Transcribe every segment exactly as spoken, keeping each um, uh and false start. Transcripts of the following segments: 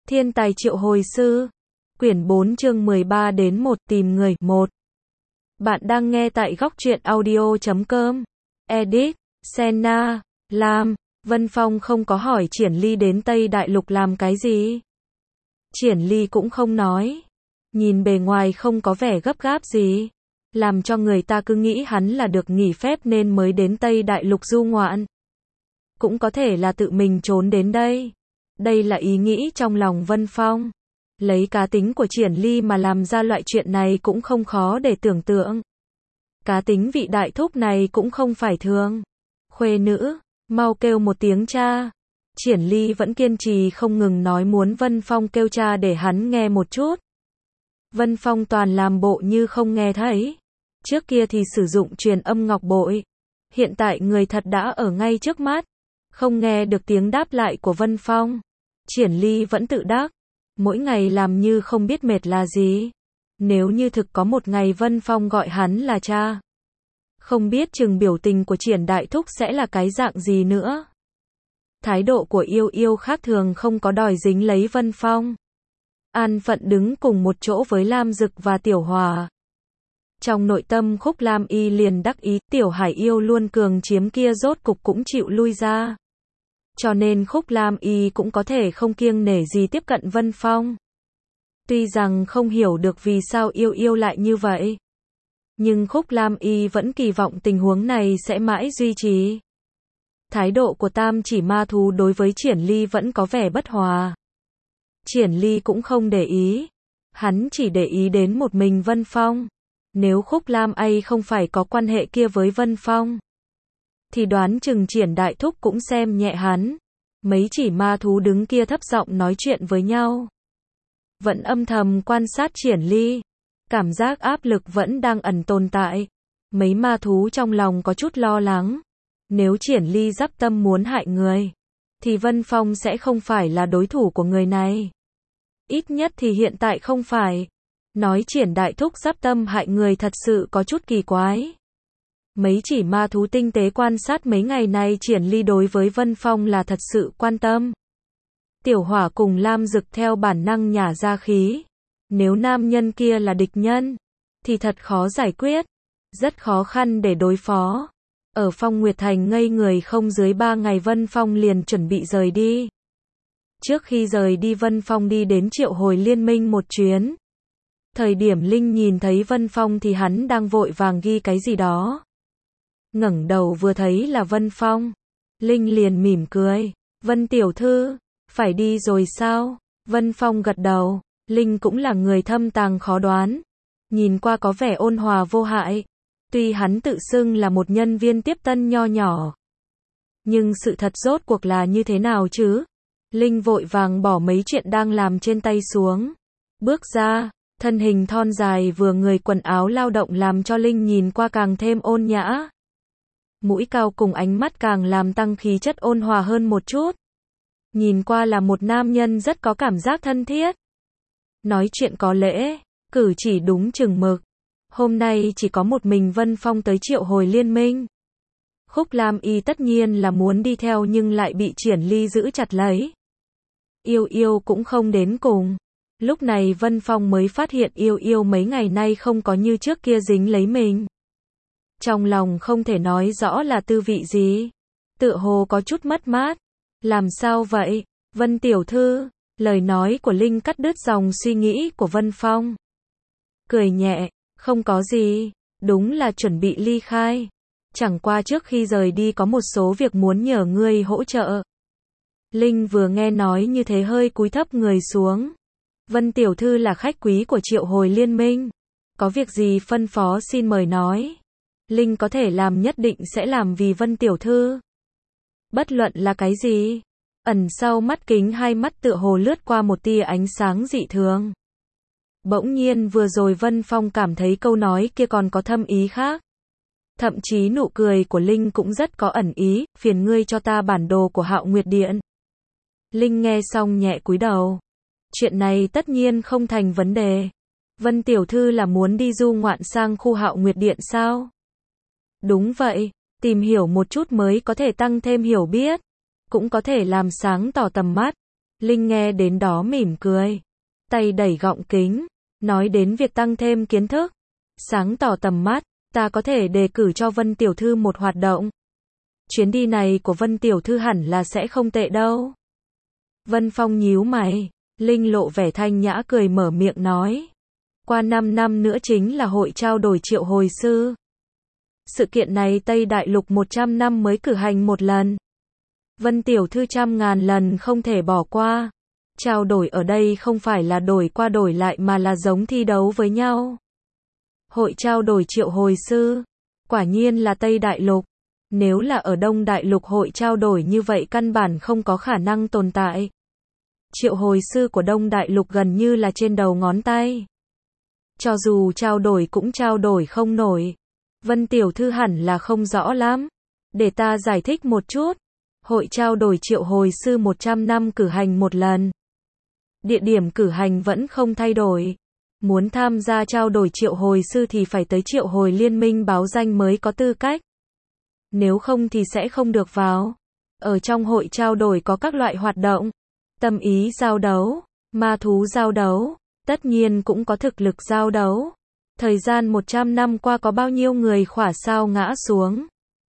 Thiên tài triệu hồi sư. Quyển bốn chương mười ba đến một tìm người. một. Bạn đang nghe tại góc truyện audio chấm com. Edit. Senna. Lam. Vân Phong không có hỏi Triển Ly đến Tây Đại Lục làm cái gì. Triển Ly cũng không nói. Nhìn bề ngoài không có vẻ gấp gáp gì. Làm cho người ta cứ nghĩ hắn là được nghỉ phép nên mới đến Tây Đại Lục du ngoạn. Cũng có thể là tự mình trốn đến đây. Đây là ý nghĩ trong lòng Vân Phong. Lấy cá tính của Triển Ly mà làm ra loại chuyện này cũng không khó để tưởng tượng. Cá tính vị đại thúc này cũng không phải thường. Khuê nữ, mau kêu một tiếng cha. Triển Ly vẫn kiên trì không ngừng nói muốn Vân Phong kêu cha để hắn nghe một chút. Vân Phong toàn làm bộ như không nghe thấy. Trước kia thì sử dụng truyền âm ngọc bội. Hiện tại người thật đã ở ngay trước mắt. Không nghe được tiếng đáp lại của Vân Phong. Triển Ly vẫn tự đắc. Mỗi ngày làm như không biết mệt là gì. Nếu như thực có một ngày Vân Phong gọi hắn là cha. Không biết chừng biểu tình của Triển Đại Thúc sẽ là cái dạng gì nữa. Thái độ của Yêu Yêu khác thường không có đòi dính lấy Vân Phong. An phận đứng cùng một chỗ với Lam Dực và Tiểu Hòa. Trong nội tâm Khúc Lam Y liền đắc ý, Tiểu Hải Yêu luôn cường chiếm kia rốt cục cũng chịu lui ra. Cho nên Khúc Lam Y cũng có thể không kiêng nể gì tiếp cận Vân Phong. Tuy rằng không hiểu được vì sao Yêu Yêu lại như vậy. Nhưng Khúc Lam Y vẫn kỳ vọng tình huống này sẽ mãi duy trì. Thái độ của tam chỉ ma thú đối với Triển Ly vẫn có vẻ bất hòa. Triển Ly cũng không để ý. Hắn chỉ để ý đến một mình Vân Phong. Nếu Khúc Lam Y không phải có quan hệ kia với Vân Phong, thì đoán chừng Triển Đại Thúc cũng xem nhẹ hắn. Mấy chỉ ma thú đứng kia thấp giọng nói chuyện với nhau. Vẫn âm thầm quan sát Triển Ly. Cảm giác áp lực vẫn đang ẩn tồn tại. Mấy ma thú trong lòng có chút lo lắng. Nếu Triển Ly dắp tâm muốn hại người, thì Vân Phong sẽ không phải là đối thủ của người này. Ít nhất thì hiện tại không phải. Nói Triển Đại Thúc dắp tâm hại người thật sự có chút kỳ quái. Mấy chỉ ma thú tinh tế quan sát mấy ngày nay Triển Ly đối với Vân Phong là thật sự quan tâm. Tiểu Hỏa cùng Lam Dực theo bản năng nhả ra khí. Nếu nam nhân kia là địch nhân, thì thật khó giải quyết. Rất khó khăn để đối phó. Ở Phong Nguyệt Thành ngây người không dưới ba ngày Vân Phong liền chuẩn bị rời đi. Trước khi rời đi Vân Phong đi đến Triệu Hồi Liên Minh một chuyến. Thời điểm Linh nhìn thấy Vân Phong thì hắn đang vội vàng ghi cái gì đó. Ngẩng đầu vừa thấy là Vân Phong. Linh liền mỉm cười. Vân tiểu thư, phải đi rồi sao? Vân Phong gật đầu. Linh cũng là người thâm tàng khó đoán. Nhìn qua có vẻ ôn hòa vô hại. Tuy hắn tự xưng là một nhân viên tiếp tân nho nhỏ. Nhưng sự thật rốt cuộc là như thế nào chứ? Linh vội vàng bỏ mấy chuyện đang làm trên tay xuống. Bước ra, thân hình thon dài vừa người quần áo lao động làm cho Linh nhìn qua càng thêm ôn nhã. Mũi cao cùng ánh mắt càng làm tăng khí chất ôn hòa hơn một chút. Nhìn qua là một nam nhân rất có cảm giác thân thiết. Nói chuyện có lễ, cử chỉ đúng chừng mực. Hôm nay chỉ có một mình Vân Phong tới Triệu Hồi Liên Minh. Khúc Lam Y tất nhiên là muốn đi theo nhưng lại bị Triển Ly giữ chặt lấy. Yêu Yêu cũng không đến cùng. Lúc này Vân Phong mới phát hiện Yêu Yêu mấy ngày nay không có như trước kia dính lấy mình. Trong lòng không thể nói rõ là tư vị gì. Tựa hồ có chút mất mát. Làm sao vậy? Vân tiểu thư. Lời nói của Linh cắt đứt dòng suy nghĩ của Vân Phong. Cười nhẹ. Không có gì. Đúng là chuẩn bị ly khai. Chẳng qua trước khi rời đi có một số việc muốn nhờ ngươi hỗ trợ. Linh vừa nghe nói như thế hơi cúi thấp người xuống. Vân tiểu thư là khách quý của Triệu Hồi Liên Minh. Có việc gì phân phó xin mời nói. Linh có thể làm nhất định sẽ làm vì Vân tiểu thư. Bất luận là cái gì. Ẩn sau mắt kính hai mắt tựa hồ lướt qua một tia ánh sáng dị thường. Bỗng nhiên vừa rồi Vân Phong cảm thấy câu nói kia còn có thâm ý khác. Thậm chí nụ cười của Linh cũng rất có ẩn ý, phiền ngươi cho ta bản đồ của Hạo Nguyệt Điện. Linh nghe xong nhẹ cúi đầu. Chuyện này tất nhiên không thành vấn đề. Vân tiểu thư là muốn đi du ngoạn sang khu Hạo Nguyệt Điện sao? Đúng vậy, tìm hiểu một chút mới có thể tăng thêm hiểu biết. Cũng có thể làm sáng tỏ tầm mắt. Linh nghe đến đó mỉm cười, tay đẩy gọng kính, nói đến việc tăng thêm kiến thức, sáng tỏ tầm mắt, ta có thể đề cử cho Vân Tiểu Thư một hoạt động. Chuyến đi này của Vân Tiểu Thư hẳn là sẽ không tệ đâu. Vân Phong nhíu mày, Linh lộ vẻ thanh nhã cười mở miệng nói. Qua năm năm nữa chính là hội trao đổi triệu hồi sư. Sự kiện này Tây Đại Lục một trăm năm mới cử hành một lần. Vân Tiểu Thư trăm ngàn lần không thể bỏ qua. Trao đổi ở đây không phải là đổi qua đổi lại mà là giống thi đấu với nhau. Hội trao đổi triệu hồi sư. Quả nhiên là Tây Đại Lục. Nếu là ở Đông Đại Lục hội trao đổi như vậy căn bản không có khả năng tồn tại. Triệu hồi sư của Đông Đại Lục gần như là trên đầu ngón tay. Cho dù trao đổi cũng trao đổi không nổi. Vân Tiểu Thư hẳn là không rõ lắm. Để ta giải thích một chút. Hội trao đổi triệu hồi sư một trăm năm cử hành một lần. Địa điểm cử hành vẫn không thay đổi. Muốn tham gia trao đổi triệu hồi sư thì phải tới triệu hồi liên minh báo danh mới có tư cách. Nếu không thì sẽ không được vào. Ở trong hội trao đổi có các loại hoạt động. Tâm ý giao đấu, ma thú giao đấu, tất nhiên cũng có thực lực giao đấu. Thời gian một trăm năm qua có bao nhiêu người khỏa sao ngã xuống.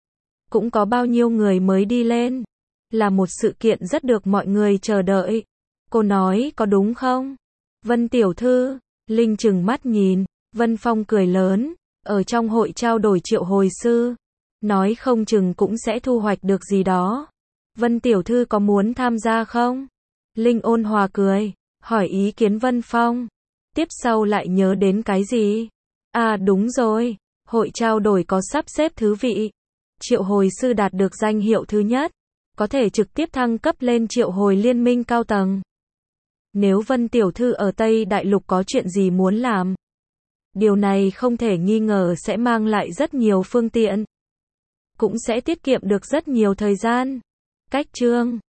Cũng có bao nhiêu người mới đi lên. Là một sự kiện rất được mọi người chờ đợi. Cô nói có đúng không? Vân Tiểu Thư, Linh trừng mắt nhìn, Vân Phong cười lớn, ở trong hội trao đổi triệu hồi sư. Nói không chừng cũng sẽ thu hoạch được gì đó. Vân Tiểu Thư có muốn tham gia không? Linh ôn hòa cười, hỏi ý kiến Vân Phong. Tiếp sau lại nhớ đến cái gì? À đúng rồi, hội trao đổi có sắp xếp thứ vị. Triệu hồi sư đạt được danh hiệu thứ nhất, có thể trực tiếp thăng cấp lên triệu hồi liên minh cao tầng. Nếu Vân Tiểu Thư ở Tây Đại Lục có chuyện gì muốn làm, điều này không thể nghi ngờ sẽ mang lại rất nhiều phương tiện. Cũng sẽ tiết kiệm được rất nhiều thời gian. Cách chương